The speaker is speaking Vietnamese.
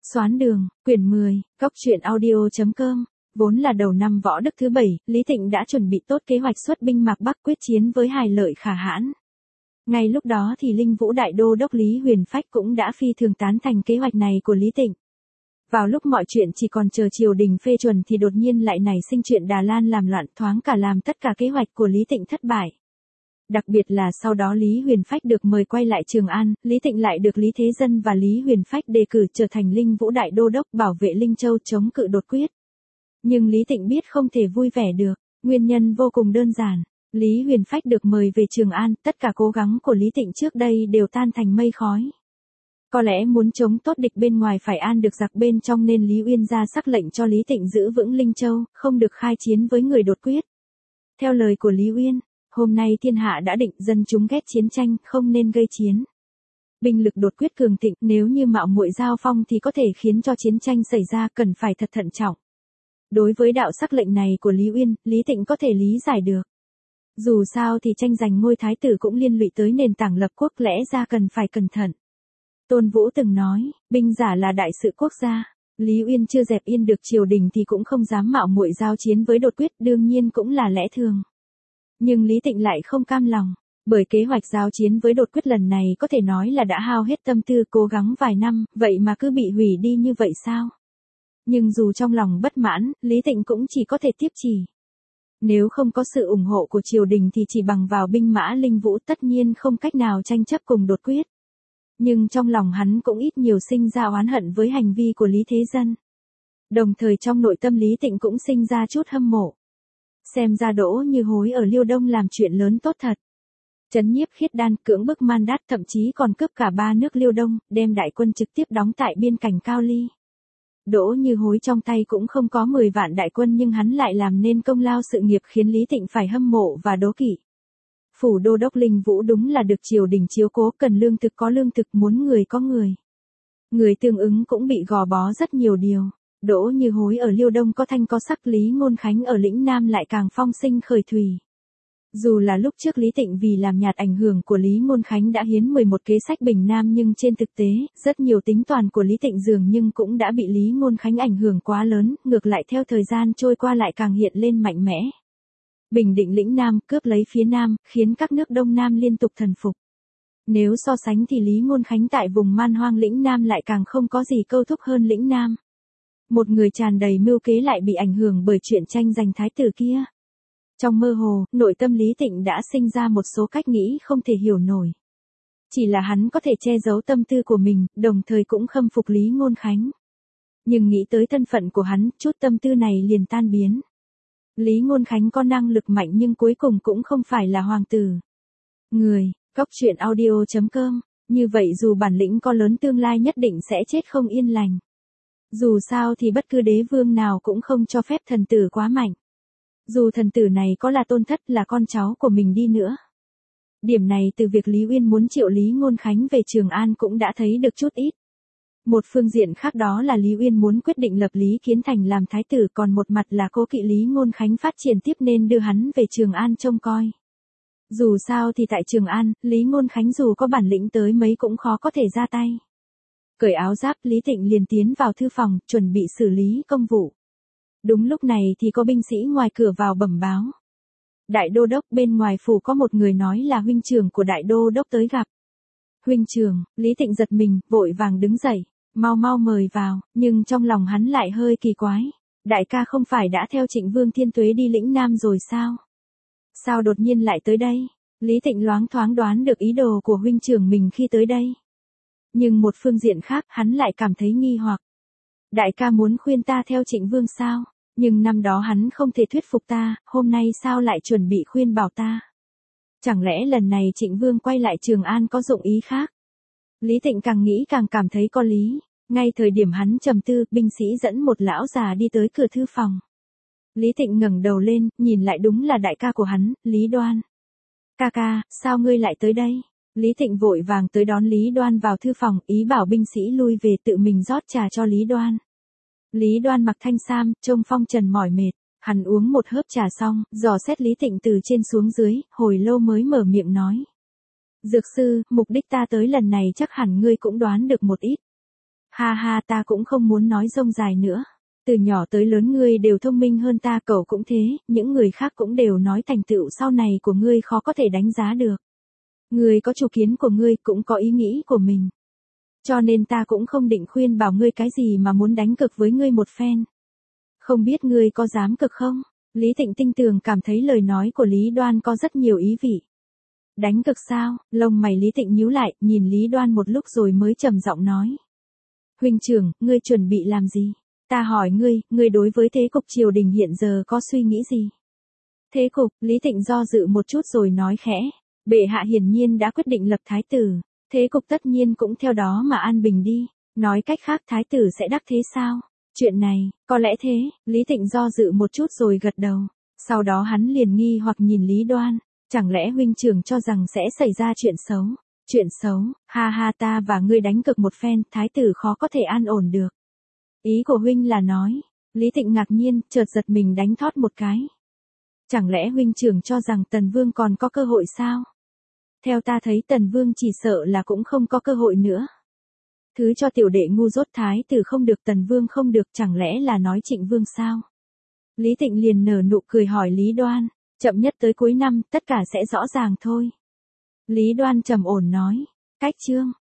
Xoán đường, quyển 10, Góc truyện audio.com. Vốn là đầu năm Võ Đức thứ 7, Lý Tịnh đã chuẩn bị tốt kế hoạch xuất binh mạc Bắc quyết chiến với Hải Lợi Khả Hãn. Ngay lúc đó thì Linh Vũ Đại Đô đốc Lý Huyền Phách cũng đã phi thường tán thành kế hoạch này của Lý Tịnh. Vào lúc mọi chuyện chỉ còn chờ triều đình phê chuẩn thì đột nhiên lại nảy sinh chuyện Đà Lan làm loạn, thoáng cả làm tất cả kế hoạch của Lý Tịnh thất bại. Đặc biệt là sau đó Lý Huyền Phách được mời quay lại Trường An, Lý Tịnh lại được Lý Thế Dân và Lý Huyền Phách đề cử trở thành Linh Vũ Đại Đô đốc bảo vệ Linh Châu chống cự đột quyết. Nhưng Lý Tịnh biết không thể vui vẻ được, nguyên nhân vô cùng đơn giản. Lý Huyền Phách được mời về Trường An, tất cả cố gắng của Lý Tịnh trước đây đều tan thành mây khói. Có lẽ muốn chống tốt địch bên ngoài phải an được giặc bên trong nên Lý Uyên ra sắc lệnh cho Lý Tịnh giữ vững Linh Châu, không được khai chiến với người đột quyết. Theo lời của Lý Uyên, hôm nay thiên hạ đã định, dân chúng ghét chiến tranh, không nên gây chiến. Binh lực đột quyết cường thịnh, nếu như mạo muội giao phong thì có thể khiến cho chiến tranh xảy ra, cần phải thật thận trọng. Đối với đạo sắc lệnh này của Lý Uyên, Lý Tịnh có thể lý giải được. Dù sao thì tranh giành ngôi thái tử cũng liên lụy tới nền tảng lập quốc, lẽ ra cần phải cẩn thận. Tôn Vũ từng nói, binh giả là đại sự quốc gia. Lý Uyên chưa dẹp yên được triều đình thì cũng không dám mạo muội giao chiến với đột quyết, đương nhiên cũng là lẽ thường. Nhưng Lý Tịnh lại không cam lòng, bởi kế hoạch giao chiến với đột quyết lần này có thể nói là đã hao hết tâm tư cố gắng vài năm, vậy mà cứ bị hủy đi như vậy sao? Nhưng dù trong lòng bất mãn, Lý Tịnh cũng chỉ có thể tiếp chỉ. Nếu không có sự ủng hộ của triều đình thì chỉ bằng vào binh mã Linh Vũ tất nhiên không cách nào tranh chấp cùng đột quyết. Nhưng trong lòng hắn cũng ít nhiều sinh ra oán hận với hành vi của Lý Thế Dân. Đồng thời trong nội tâm Lý Tịnh cũng sinh ra chút hâm mộ. Xem ra Đỗ Như Hối ở Liêu Đông làm chuyện lớn tốt thật. Trấn nhiếp Khiết Đan, cưỡng bức Man Đát, thậm chí còn cướp cả 3 nước Liêu Đông, đem đại quân trực tiếp đóng tại biên cảnh Cao Ly. Đỗ Như Hối trong tay cũng không có 10 vạn đại quân nhưng hắn lại làm nên công lao sự nghiệp khiến Lý Tịnh phải hâm mộ và đố kỵ. Phủ đô đốc Linh Vũ đúng là được triều đình chiếu cố, cần lương thực có lương thực, muốn người có người. Người tương ứng cũng bị gò bó rất nhiều điều. Đỗ Như Hối ở Liêu Đông có thanh có sắc, Lý Ngôn Khánh ở lĩnh Nam lại càng phong sinh khởi thủy. Dù là lúc trước Lý Tịnh vì làm nhạt ảnh hưởng của Lý Ngôn Khánh đã hiến 11 kế sách bình Nam nhưng trên thực tế, rất nhiều tính toán của Lý Tịnh dường nhưng cũng đã bị Lý Ngôn Khánh ảnh hưởng quá lớn, ngược lại theo thời gian trôi qua lại càng hiện lên mạnh mẽ. Bình định lĩnh Nam, cướp lấy phía Nam, khiến các nước Đông Nam liên tục thần phục. Nếu so sánh thì Lý Ngôn Khánh tại vùng man hoang lĩnh Nam lại càng không có gì câu thúc hơn lĩnh Nam. Một người tràn đầy mưu kế lại bị ảnh hưởng bởi chuyện tranh giành thái tử kia. Trong mơ hồ, nội tâm Lý Tịnh đã sinh ra một số cách nghĩ không thể hiểu nổi. Chỉ là hắn có thể che giấu tâm tư của mình, đồng thời cũng khâm phục Lý Ngôn Khánh. Nhưng nghĩ tới thân phận của hắn, chút tâm tư này liền tan biến. Lý Ngôn Khánh có năng lực mạnh nhưng cuối cùng cũng không phải là hoàng tử. Người, Góc truyện audio.com, như vậy dù bản lĩnh có lớn tương lai nhất định sẽ chết không yên lành. Dù sao thì bất cứ đế vương nào cũng không cho phép thần tử quá mạnh. Dù thần tử này có là tôn thất, là con cháu của mình đi nữa. Điểm này từ việc Lý Uyên muốn triệu Lý Ngôn Khánh về Trường An cũng đã thấy được chút ít. Một phương diện khác đó là Lý Uyên muốn quyết định lập Lý Kiến Thành làm thái tử, còn một mặt là cố kỵ Lý Ngôn Khánh phát triển tiếp nên đưa hắn về Trường An trông coi. Dù sao thì tại Trường An, Lý Ngôn Khánh dù có bản lĩnh tới mấy cũng khó có thể ra tay. Cởi áo giáp, Lý Tịnh liền tiến vào thư phòng, chuẩn bị xử lý công vụ. Đúng lúc này thì có binh sĩ ngoài cửa vào bẩm báo. Đại đô đốc, bên ngoài phủ có một người nói là huynh trưởng của đại đô đốc tới gặp. Huynh trưởng, Lý Tịnh giật mình, vội vàng đứng dậy, mau mau mời vào, nhưng trong lòng hắn lại hơi kỳ quái. Đại ca không phải đã theo Trịnh Vương Thiên Tuế đi lĩnh Nam rồi sao? Sao đột nhiên lại tới đây? Lý Tịnh loáng thoáng đoán được ý đồ của huynh trưởng mình khi tới đây. Nhưng một phương diện khác, hắn lại cảm thấy nghi hoặc. Đại ca muốn khuyên ta theo Trịnh Vương sao? Nhưng năm đó hắn không thể thuyết phục ta, hôm nay sao lại chuẩn bị khuyên bảo ta? Chẳng lẽ lần này Trịnh Vương quay lại Trường An có dụng ý khác? Lý Tịnh càng nghĩ càng cảm thấy có lý. Ngay thời điểm hắn trầm tư, binh sĩ dẫn một lão già đi tới cửa thư phòng. Lý Tịnh ngẩng đầu lên, nhìn lại đúng là đại ca của hắn, Lý Đoan. Ca ca, sao ngươi lại tới đây? Lý Tịnh vội vàng tới đón Lý Đoan vào thư phòng, ý bảo binh sĩ lui về tự mình rót trà cho Lý Đoan. Lý Đoan mặc thanh sam, trông phong trần mỏi mệt. Hắn uống một hớp trà xong, dò xét Lý Tịnh từ trên xuống dưới, hồi lâu mới mở miệng nói. Dược sư, mục đích ta tới lần này chắc hẳn ngươi cũng đoán được một ít. Ha ha, ta cũng không muốn nói rông dài nữa. Từ nhỏ tới lớn ngươi đều thông minh hơn ta, cậu cũng thế, những người khác cũng đều nói thành tựu sau này của ngươi khó có thể đánh giá được. Ngươi có chủ kiến của ngươi, cũng có ý nghĩ của mình. Cho nên ta cũng không định khuyên bảo ngươi cái gì mà muốn đánh cực với ngươi một phen. Không biết ngươi có dám cực không? Lý Tịnh tinh tường cảm thấy lời nói của Lý Đoan có rất nhiều ý vị. Đánh cực sao? Lông mày Lý Tịnh nhíu lại, nhìn Lý Đoan một lúc rồi mới trầm giọng nói. Huynh trưởng, ngươi chuẩn bị làm gì? Ta hỏi ngươi đối với thế cục triều đình hiện giờ có suy nghĩ gì? Thế cục, Lý Tịnh do dự một chút rồi nói khẽ. Bệ hạ hiển nhiên đã quyết định lập thái tử. Thế cục tất nhiên cũng theo đó mà an bình đi. Nói cách khác thái tử sẽ đắc thế sao? Chuyện này, có lẽ thế, Lý Tịnh do dự một chút rồi gật đầu. Sau đó hắn liền nghi hoặc nhìn Lý Đoan. Chẳng lẽ huynh trưởng cho rằng sẽ xảy ra chuyện xấu? Chuyện xấu, ha ha, ta và ngươi đánh cực một phen, thái tử khó có thể an ổn được. Ý của huynh là nói, Lý Tịnh ngạc nhiên, chợt giật mình đánh thót một cái. Chẳng lẽ huynh trưởng cho rằng Tần Vương còn có cơ hội sao? Theo ta thấy Tần Vương chỉ sợ là cũng không có cơ hội nữa. Thứ cho tiểu đệ ngu dốt, thái tử không được, Tần Vương không được, chẳng lẽ là nói Trịnh Vương sao? Lý Tịnh liền nở nụ cười hỏi Lý Đoan, chậm nhất tới cuối năm, tất cả sẽ rõ ràng thôi. Lý Đoan trầm ổn nói, cách chương.